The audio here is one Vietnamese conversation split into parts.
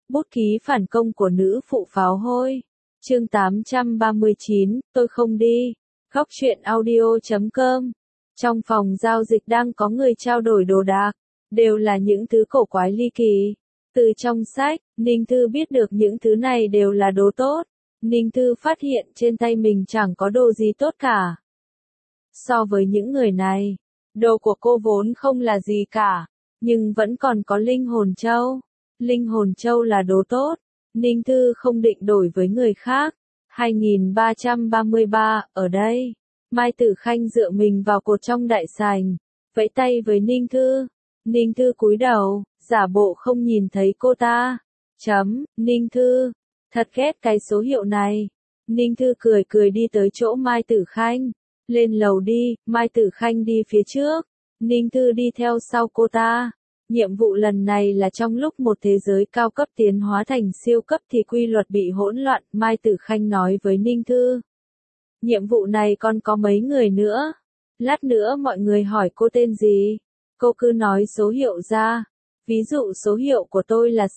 Bút ký phản công của nữ phụ pháo hôi. Chương 839, tôi không đi. Góc truyện audio.com. Trong phòng giao dịch đang có người trao đổi đồ đạc, đều là những thứ cổ quái ly kỳ. Từ trong sách, Ninh Thư biết được những thứ này đều là đồ tốt. Ninh Thư phát hiện trên tay mình chẳng có đồ gì tốt cả. So với những người này, đồ của cô vốn không là gì cả, nhưng vẫn còn có linh hồn châu. Linh hồn châu là đồ tốt, Ninh Thư không định đổi với người khác. 2333, ở đây. Mai Tử Khanh dựa mình vào cột trong đại sảnh, vẫy tay với Ninh Thư. Ninh Thư cúi đầu, giả bộ không nhìn thấy cô ta. Ninh Thư, thật ghét cái số hiệu này. Ninh Thư cười cười đi tới chỗ Mai Tử Khanh. Lên lầu đi, Mai Tử Khanh đi phía trước. Ninh Thư đi theo sau cô ta. Nhiệm vụ lần này là trong lúc một thế giới cao cấp tiến hóa thành siêu cấp thì quy luật bị hỗn loạn, Mai Tử Khanh nói với Ninh Thư. Nhiệm vụ này còn có mấy người nữa. Lát nữa mọi người hỏi cô tên gì. Cô cứ nói số hiệu ra. Ví dụ số hiệu của tôi là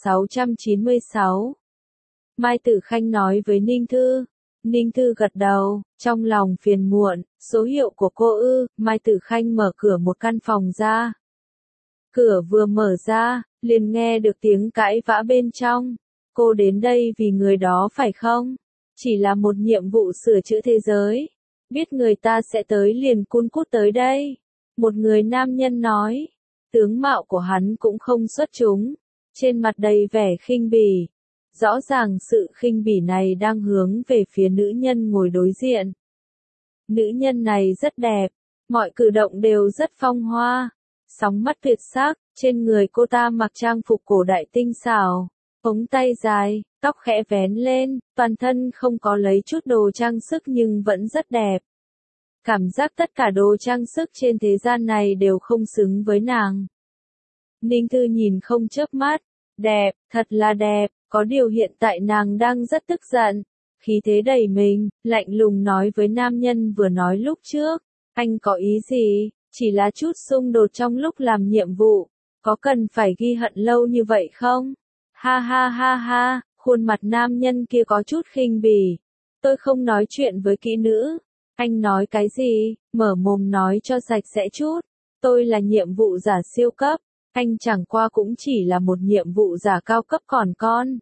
696. Mai Tử Khanh nói với Ninh Thư. Ninh Thư gật đầu, trong lòng phiền muộn, số hiệu của cô ư. Mai Tử Khanh mở cửa một căn phòng ra. Cửa vừa mở ra, liền nghe được tiếng cãi vã bên trong. Cô đến đây vì người đó phải không? Chỉ là một nhiệm vụ sửa chữa thế giới. Biết người ta sẽ tới liền cun cút tới đây. Một người nam nhân nói. Tướng mạo của hắn cũng không xuất chúng. Trên mặt đầy vẻ khinh bỉ. Rõ ràng sự khinh bỉ này đang hướng về phía nữ nhân ngồi đối diện. Nữ nhân này rất đẹp. Mọi cử động đều rất phong hoa. Sóng mắt tuyệt sắc, trên người cô ta mặc trang phục cổ đại tinh xảo, ống tay dài, tóc khẽ vén lên, toàn thân không có lấy chút đồ trang sức nhưng vẫn rất đẹp. Cảm giác tất cả đồ trang sức trên thế gian này đều không xứng với nàng. Ninh Thư nhìn không chớp mắt, đẹp, thật là đẹp, có điều hiện tại nàng đang rất tức giận. Khí thế đầy mình, lạnh lùng nói với nam nhân vừa nói lúc trước, anh có ý gì? Chỉ là chút xung đột trong lúc làm nhiệm vụ, có cần phải ghi hận lâu như vậy không? Ha ha ha ha, khuôn mặt nam nhân kia có chút khinh bỉ. Tôi không nói chuyện với kỹ nữ. Anh nói cái gì? Mở mồm nói cho sạch sẽ chút. Tôi là nhiệm vụ giả siêu cấp. Anh chẳng qua cũng chỉ là một nhiệm vụ giả cao cấp còn con.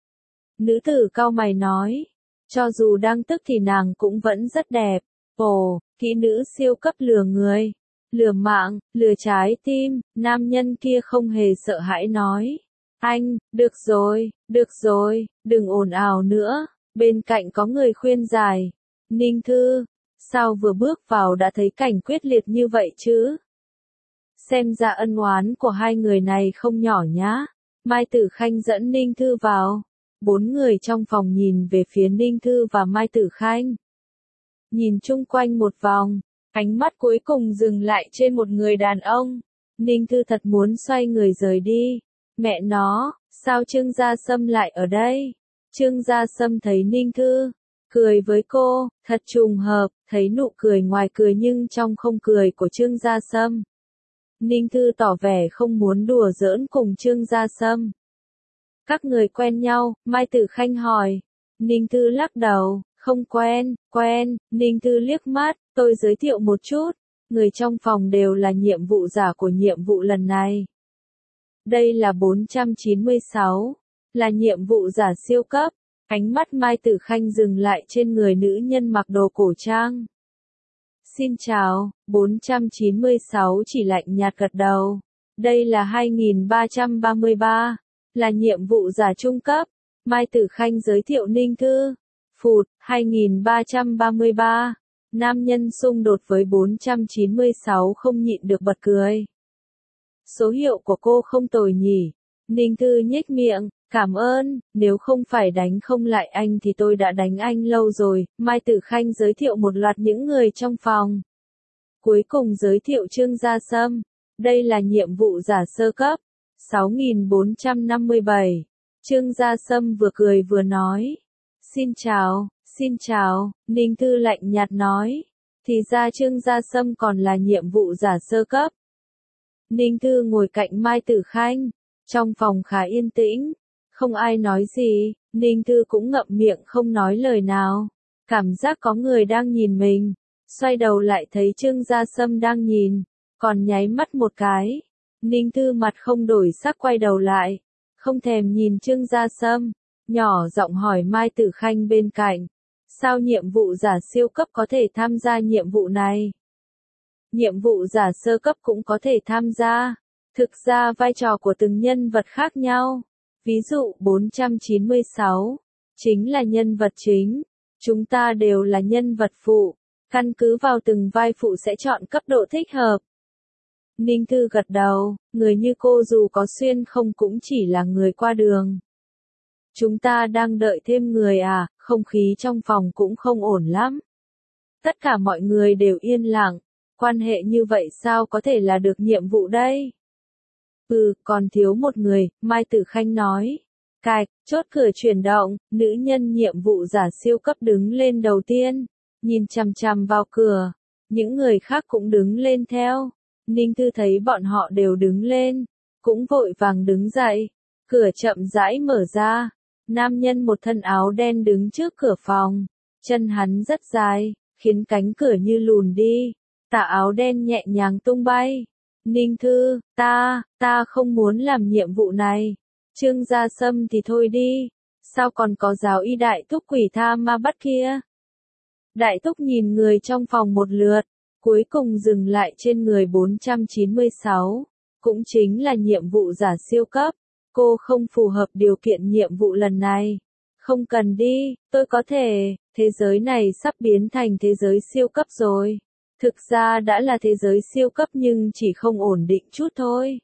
Nữ tử cau mày nói. Cho dù đang tức thì nàng cũng vẫn rất đẹp. Ồ, kỹ nữ siêu cấp lừa người. Lừa mạng, lừa trái tim, nam nhân kia không hề sợ hãi nói. Anh, được rồi, đừng ồn ào nữa. Bên cạnh có người khuyên giải. Ninh Thư, sao vừa bước vào đã thấy cảnh quyết liệt như vậy chứ? Xem ra ân oán của hai người này không nhỏ nhá. Mai Tử Khanh dẫn Ninh Thư vào. 4 người trong phòng nhìn về phía Ninh Thư và Mai Tử Khanh. Nhìn chung quanh một vòng. Ánh mắt cuối cùng dừng lại trên một người đàn ông. Ninh Thư thật muốn xoay người rời đi. Mẹ nó, sao Trương Gia Sâm lại ở đây? Trương Gia Sâm thấy Ninh Thư, cười với cô, thật trùng hợp, thấy nụ cười ngoài cười nhưng trong không cười của Trương Gia Sâm. Ninh Thư tỏ vẻ không muốn đùa giỡn cùng Trương Gia Sâm. Các người quen nhau, Mai Tử Khanh hỏi. Ninh Thư lắc đầu, không quen, Ninh Thư liếc mắt. Tôi giới thiệu một chút, người trong phòng đều là nhiệm vụ giả của nhiệm vụ lần này. Đây là 496, là nhiệm vụ giả siêu cấp. Ánh mắt Mai Tử Khanh dừng lại trên người nữ nhân mặc đồ cổ trang. Xin chào, 496 chỉ lạnh nhạt gật đầu. Đây là 2333, là nhiệm vụ giả trung cấp. Mai Tử Khanh giới thiệu Ninh Thư. Phụt, 2333. Nam nhân xung đột với 496 không nhịn được bật cười. Số hiệu của cô không tồi nhỉ. Ninh Thư nhếch miệng, cảm ơn, nếu không phải đánh không lại anh thì tôi đã đánh anh lâu rồi. Mai Tử Khanh giới thiệu một loạt những người trong phòng. Cuối cùng giới thiệu Trương Gia Sâm. Đây là nhiệm vụ giả sơ cấp. 6457. Trương Gia Sâm vừa cười vừa nói. Xin chào, Ninh Thư lạnh nhạt nói. Thì ra Trương Gia Sâm còn là nhiệm vụ giả sơ cấp. Ninh Thư ngồi cạnh Mai Tử Khanh. Trong phòng khá yên tĩnh. Không ai nói gì, Ninh Thư cũng ngậm miệng không nói lời nào. Cảm giác có người đang nhìn mình. Xoay đầu lại thấy Trương Gia Sâm đang nhìn, còn nháy mắt một cái. Ninh Thư mặt không đổi sắc quay đầu lại, không thèm nhìn Trương Gia Sâm, nhỏ giọng hỏi Mai Tử Khanh bên cạnh. Sao nhiệm vụ giả siêu cấp có thể tham gia nhiệm vụ này? Nhiệm vụ giả sơ cấp cũng có thể tham gia. Thực ra vai trò của từng nhân vật khác nhau. Ví dụ 496, chính là nhân vật chính. Chúng ta đều là nhân vật phụ. Căn cứ vào từng vai phụ sẽ chọn cấp độ thích hợp. Ninh Thư gật đầu, người như cô dù có xuyên không cũng chỉ là người qua đường. Chúng ta đang đợi thêm người à, không khí trong phòng cũng không ổn lắm. Tất cả mọi người đều yên lặng, quan hệ như vậy sao có thể là được nhiệm vụ đây? Còn thiếu một người, Mai Tử Khanh nói. Cạch, chốt cửa chuyển động, nữ nhân nhiệm vụ giả siêu cấp đứng lên đầu tiên, nhìn chằm chằm vào cửa, những người khác cũng đứng lên theo. Ninh Thư thấy bọn họ đều đứng lên, cũng vội vàng đứng dậy, cửa chậm rãi mở ra, nam nhân một thân áo đen đứng trước cửa phòng, chân hắn rất dài, khiến cánh cửa như lùn đi, tà áo đen nhẹ nhàng tung bay. Ninh Thư, ta không muốn làm nhiệm vụ này. Trương Gia Sâm thì thôi đi, sao còn có giáo y đại túc quỷ tha ma bắt kia? Đại túc nhìn người trong phòng một lượt, cuối cùng dừng lại trên người 496, cũng chính là nhiệm vụ giả siêu cấp. Cô không phù hợp điều kiện nhiệm vụ lần này. Không cần đi, tôi có thể, thế giới này sắp biến thành thế giới siêu cấp rồi. Thực ra đã là thế giới siêu cấp nhưng chỉ không ổn định chút thôi.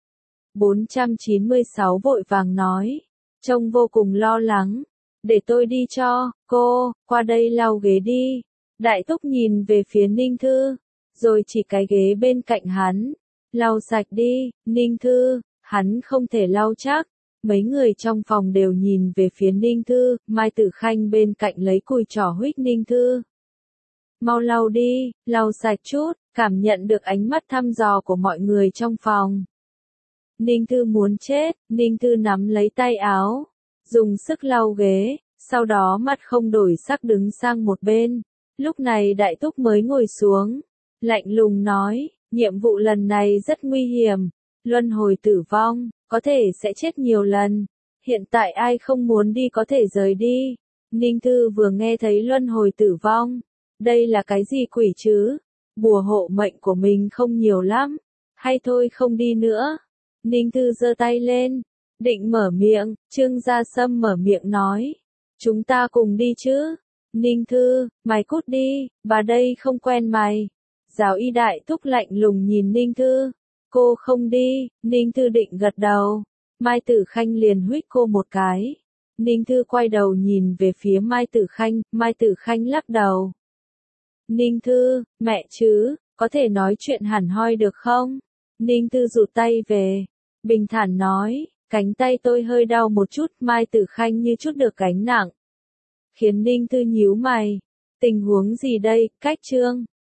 496 vội vàng nói, trông vô cùng lo lắng. Để tôi đi cho, cô, qua đây lau ghế đi. Đại túc nhìn về phía Ninh Thư, rồi chỉ cái ghế bên cạnh hắn. Lau sạch đi, Ninh Thư, hắn không thể lau chắc. Mấy người trong phòng đều nhìn về phía Ninh Thư, Mai Tử Khanh bên cạnh lấy cùi trỏ huých Ninh Thư. Mau lau đi, lau sạch chút, cảm nhận được ánh mắt thăm dò của mọi người trong phòng. Ninh Thư muốn chết, Ninh Thư nắm lấy tay áo, dùng sức lau ghế, sau đó mặt không đổi sắc đứng sang một bên. Lúc này Đại Túc mới ngồi xuống, lạnh lùng nói, nhiệm vụ lần này rất nguy hiểm, luân hồi tử vong, có thể sẽ chết nhiều lần. Hiện tại ai không muốn đi có thể rời đi. Ninh Thư vừa nghe thấy luân hồi tử vong. Đây là cái gì quỷ chứ? Bùa hộ mệnh của mình không nhiều lắm. Hay thôi không đi nữa. Ninh Thư giơ tay lên, định mở miệng, Trương Gia Sâm mở miệng nói. Chúng ta cùng đi chứ? Ninh Thư, mày cút đi, bà đây không quen mày. Giáo y Đại Túc lạnh lùng nhìn Ninh Thư. Cô không đi, Ninh Thư định gật đầu. Mai Tử Khanh liền huých cô một cái. Ninh Thư quay đầu nhìn về phía Mai Tử Khanh, Mai Tử Khanh lắc đầu. Ninh Thư, mẹ chứ, có thể nói chuyện hẳn hoi được không? Ninh Thư rụt tay về, bình thản nói, cánh tay tôi hơi đau một chút, Mai Tử Khanh như chút được gánh nặng. Khiến Ninh Thư nhíu mày, tình huống gì đây, cách Trương